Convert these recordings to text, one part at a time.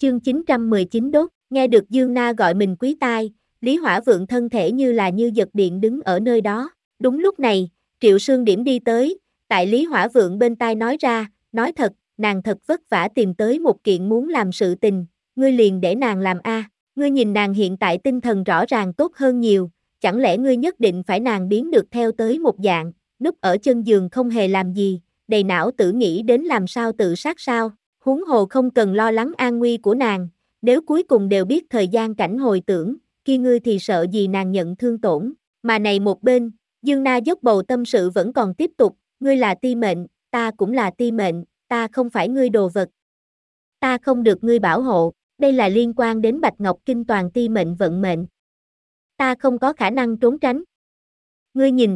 Chương 919 đốt, nghe được Dương Na gọi mình quý tai, Lý Hỏa Vượng thân thể như là như giật điện đứng ở nơi đó. Đúng lúc này, Triệu Sương Điểm đi tới, tại Lý Hỏa Vượng bên tai nói ra, nói thật, nàng thật vất vả tìm tới một kiện muốn làm sự tình, ngươi liền để nàng làm a. Ngươi nhìn nàng hiện tại tinh thần rõ ràng tốt hơn nhiều, chẳng lẽ ngươi nhất định phải nàng biến được theo tới một dạng, núp ở chân giường không hề làm gì, đầy não tử nghĩ đến làm sao tự sát sao? Huống hồ không cần lo lắng an nguy của nàng, nếu cuối cùng đều biết thời gian cảnh hồi tưởng, kia ngươi thì sợ gì nàng nhận thương tổn. Mà này một bên, Dương Na dốc bầu tâm sự vẫn còn tiếp tục, ngươi là ti mệnh, ta cũng là ti mệnh, ta không phải ngươi đồ vật. Ta không được ngươi bảo hộ, đây là liên quan đến Bạch Ngọc Kinh toàn ti mệnh vận mệnh. Ta không có khả năng trốn tránh. Ngươi nhìn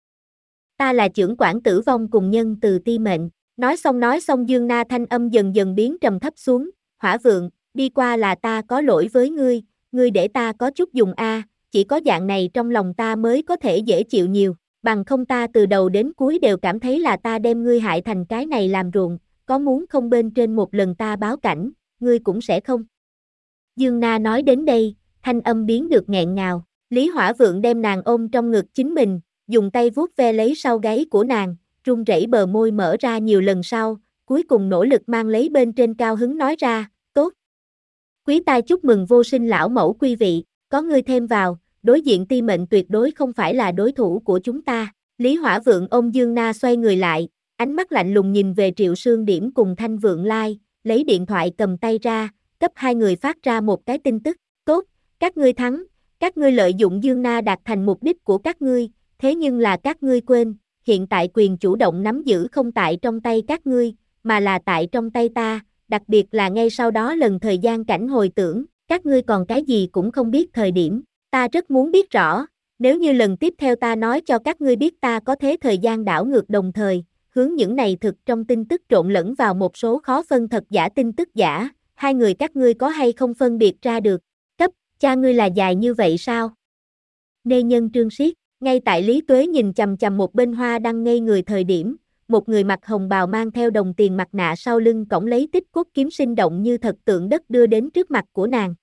ta là chưởng quản tử vong cùng nhân từ ti mệnh. Nói xong Dương Na thanh âm dần dần biến trầm thấp xuống, Hỏa Vượng, đi qua là ta có lỗi với ngươi để ta có chút dùng a, chỉ có dạng này trong lòng ta mới có thể dễ chịu nhiều, bằng không ta từ đầu đến cuối đều cảm thấy là ta đem ngươi hại thành cái này làm ruộng, có muốn không bên trên một lần ta báo cảnh, ngươi cũng sẽ không. Dương Na nói đến đây, thanh âm biến được nghẹn ngào, Lý Hỏa Vượng đem nàng ôm trong ngực chính mình, dùng tay vuốt ve lấy sau gáy của nàng, run rẩy bờ môi mở ra nhiều lần sau, cuối cùng nỗ lực mang lấy bên trên cao hứng nói ra, tốt. Quý tai chúc mừng vô sinh lão mẫu quý vị, có ngươi thêm vào, đối diện ti mệnh tuyệt đối không phải là đối thủ của chúng ta. Lý Hỏa Vượng ôm Dương Na xoay người lại, ánh mắt lạnh lùng nhìn về Triệu Sương Điểm cùng Thanh Vượng Lai, lấy điện thoại cầm tay ra, cấp hai người phát ra một cái tin tức, tốt, các ngươi thắng, các ngươi lợi dụng Dương Na đạt thành mục đích của các ngươi, thế nhưng là các ngươi quên, hiện tại quyền chủ động nắm giữ không tại trong tay các ngươi, mà là tại trong tay ta, đặc biệt là ngay sau đó lần thời gian cảnh hồi tưởng, các ngươi còn cái gì cũng không biết thời điểm, ta rất muốn biết rõ, nếu như lần tiếp theo ta nói cho các ngươi biết ta có thế thời gian đảo ngược đồng thời, hướng những này thực trong tin tức trộn lẫn vào một số khó phân thật giả tin tức giả, hai người các ngươi có hay không phân biệt ra được, cấp, cha ngươi là dài như vậy sao? Nê Nhân Trương Siết. Ngay tại Lý Tuế nhìn chằm chằm một bên hoa đang ngây người thời điểm, một người mặc hồng bào mang theo đồng tiền mặt nạ sau lưng cõng lấy tích cốt kiếm sinh động như thật tượng đất đưa đến trước mặt của nàng,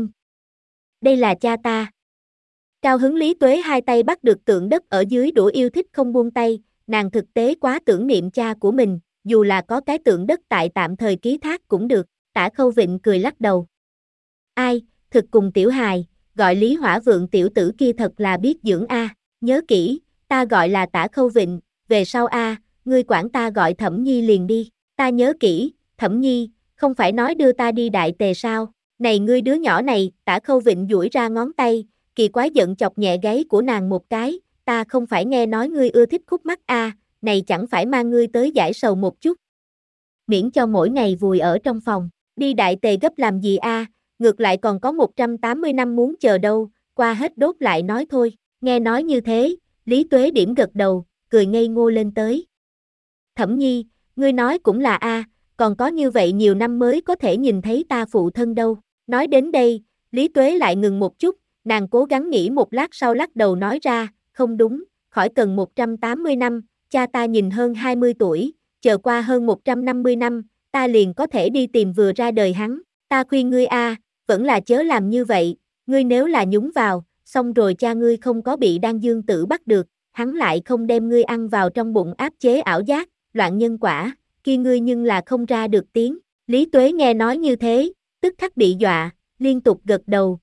đây là cha ta. Cao hứng Lý Tuế hai tay bắt được tượng đất ở dưới đũa yêu thích không buông tay, nàng thực tế quá tưởng niệm cha của mình, dù là có cái tượng đất tại tạm thời ký thác cũng được, Tả Khâu Vịnh cười lắc đầu. Ai, thực cùng tiểu hài, gọi Lý Hỏa Vượng tiểu tử kia thật là biết dưỡng a. Nhớ kỹ, ta gọi là Tả Khâu Vịnh, về sau ngươi quản ta gọi Thẩm Nhi liền đi, ta nhớ kỹ, Thẩm Nhi, không phải nói đưa ta đi Đại Tề sao, này ngươi đứa nhỏ này, Tả Khâu Vịnh duỗi ra ngón tay, kỳ quái giận chọc nhẹ gáy của nàng một cái, ta không phải nghe nói ngươi ưa thích khúc mắc này chẳng phải mang ngươi tới giải sầu một chút. Miễn cho mỗi ngày vùi ở trong phòng, đi Đại Tề gấp làm gì ngược lại còn có 180 năm muốn chờ đâu, qua hết đốt lại nói thôi. Nghe nói như thế, Lý Tuế Điểm gật đầu, cười ngây ngô lên tới. Thẩm Nhi, ngươi nói cũng là còn có như vậy nhiều năm mới có thể nhìn thấy ta phụ thân đâu. Nói đến đây, Lý Tuế lại ngừng một chút, nàng cố gắng nghĩ một lát sau lắc đầu nói ra, không đúng, khỏi cần 180 năm, cha ta nhìn hơn 20 tuổi, chờ qua hơn 150 năm, ta liền có thể đi tìm vừa ra đời hắn. Ta khuyên ngươi vẫn là chớ làm như vậy, ngươi nếu là nhúng vào, xong rồi cha ngươi không có bị Đan Dương Tử bắt được, hắn lại không đem ngươi ăn vào trong bụng áp chế ảo giác, loạn nhân quả, kia ngươi nhưng là không ra được tiếng. Lý Tuế nghe nói như thế, tức khắc bị dọa, liên tục gật đầu,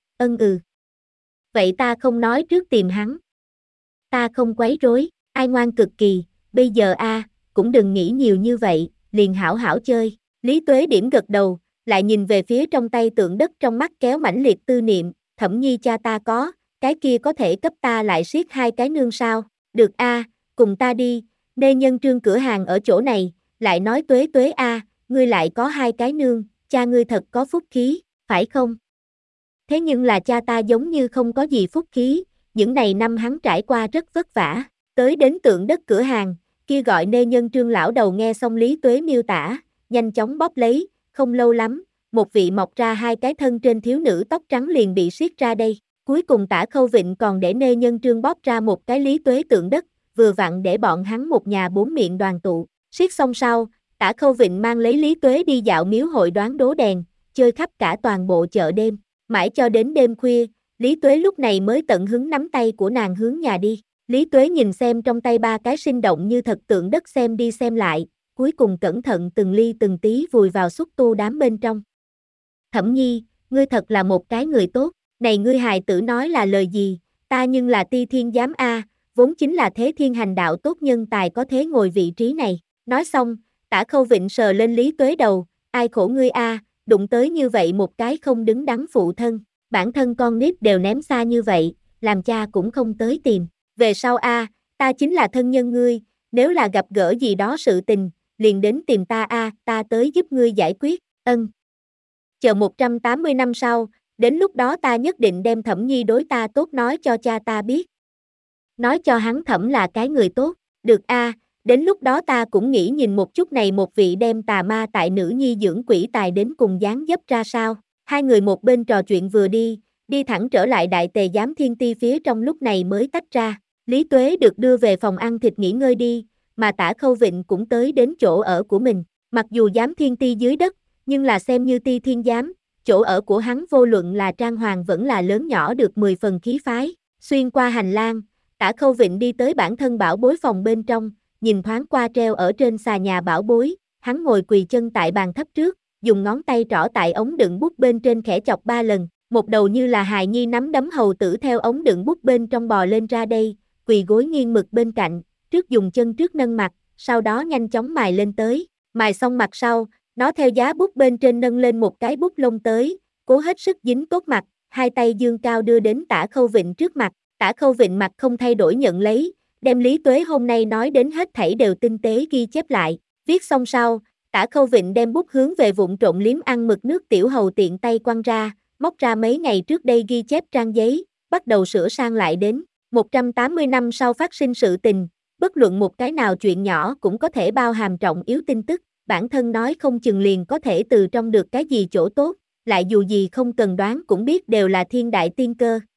Vậy ta không nói trước tìm hắn. Ta không quấy rối, ai ngoan cực kỳ, bây giờ cũng đừng nghĩ nhiều như vậy, liền hảo hảo chơi. Lý Tuế Điểm gật đầu, lại nhìn về phía trong tay tượng đất trong mắt kéo mãnh liệt tư niệm, Thẩm Nhi cha ta có, cái kia có thể cấp ta lại siết hai cái nương sao, được cùng ta đi, Nê Nhân Trương cửa hàng ở chỗ này, lại nói Tuế Tuế ngươi lại có hai cái nương, cha ngươi thật có phúc khí, phải không? Thế nhưng là cha ta giống như không có gì phúc khí, những này năm hắn trải qua rất vất vả, tới đến tượng đất cửa hàng, kia gọi Nê Nhân Trương lão đầu nghe xong Lý Tuế miêu tả, nhanh chóng bóp lấy, không lâu lắm, một vị mọc ra hai cái thân trên thiếu nữ tóc trắng liền bị siết ra đây. Cuối cùng Tả Khâu Vịnh còn để Nê Nhân Trương bóp ra một cái Lý Tuế tượng đất, vừa vặn để bọn hắn một nhà bốn miệng đoàn tụ. Siết xong sau, Tả Khâu Vịnh mang lấy Lý Tuế đi dạo miếu hội đoán đố đèn, chơi khắp cả toàn bộ chợ đêm. Mãi cho đến đêm khuya, Lý Tuế lúc này mới tận hứng nắm tay của nàng hướng nhà đi. Lý Tuế nhìn xem trong tay ba cái sinh động như thật tượng đất xem đi xem lại, cuối cùng cẩn thận từng ly từng tí vùi vào xúc tu đám bên trong. Thẩm Nhi, ngươi thật là một cái người tốt, này ngươi hài tử nói là lời gì, ta nhưng là Ti Thiên giám a, vốn chính là thế thiên hành đạo tốt nhân tài có thế ngồi vị trí này. Nói xong, Tả Khâu Vịnh sờ lên Lý Tuế đầu, ai khổ ngươi a, đụng tới như vậy một cái không đứng đắn phụ thân, bản thân con nít đều ném xa như vậy, làm cha cũng không tới tìm. Về sau a, ta chính là thân nhân ngươi, nếu là gặp gỡ gì đó sự tình, liền đến tìm ta a, ta tới giúp ngươi giải quyết, ân. Chờ 180 năm sau, đến lúc đó ta nhất định đem Thẩm Nhi đối ta tốt nói cho cha ta biết. Nói cho hắn Thẩm là cái người tốt, được a, đến lúc đó ta cũng nghĩ nhìn một chút này một vị đem tà ma tại nữ nhi dưỡng quỷ tài đến cùng dáng dấp ra sao. Hai người một bên trò chuyện vừa đi thẳng trở lại Đại Tề Giám Thiên Ti phía trong lúc này mới tách ra. Lý Tuế được đưa về phòng ăn thịt nghỉ ngơi đi, mà Tả Khâu Vịnh cũng tới đến chỗ ở của mình. Mặc dù Giám Thiên Ti dưới đất, nhưng là xem như Ti Thiên Giám, chỗ ở của hắn vô luận là trang hoàng vẫn là lớn nhỏ được 10 phần khí phái. Xuyên qua hành lang, Tả Khâu Vịnh đi tới bản thân bảo bối phòng bên trong, nhìn thoáng qua treo ở trên xà nhà bảo bối, hắn ngồi quỳ chân tại bàn thấp trước, dùng ngón tay trỏ tại ống đựng bút bên trên khẽ chọc 3 lần, một đầu như là hài nhi nắm đấm hầu tử theo ống đựng bút bên trong bò lên ra đây, quỳ gối nghiêng mực bên cạnh, trước dùng chân trước nâng mặt, sau đó nhanh chóng mài lên tới, mài xong mặt sau, nó theo giá bút bên trên nâng lên một cái bút lông tới, cố hết sức dính tốt mặt, hai tay dương cao đưa đến Tả Khâu Vịnh trước mặt, Tả Khâu Vịnh mặt không thay đổi nhận lấy, đem Lý Tuế hôm nay nói đến hết thảy đều tinh tế ghi chép lại, viết xong sau, Tả Khâu Vịnh đem bút hướng về vụn trộn liếm ăn mực nước tiểu hầu tiện tay quăng ra, móc ra mấy ngày trước đây ghi chép trang giấy, bắt đầu sửa sang lại đến, 180 năm sau phát sinh sự tình, bất luận một cái nào chuyện nhỏ cũng có thể bao hàm trọng yếu tin tức, bản thân nói không chừng liền có thể từ trong được cái gì chỗ tốt, lại dù gì không cần đoán cũng biết đều là thiên đại tiên cơ.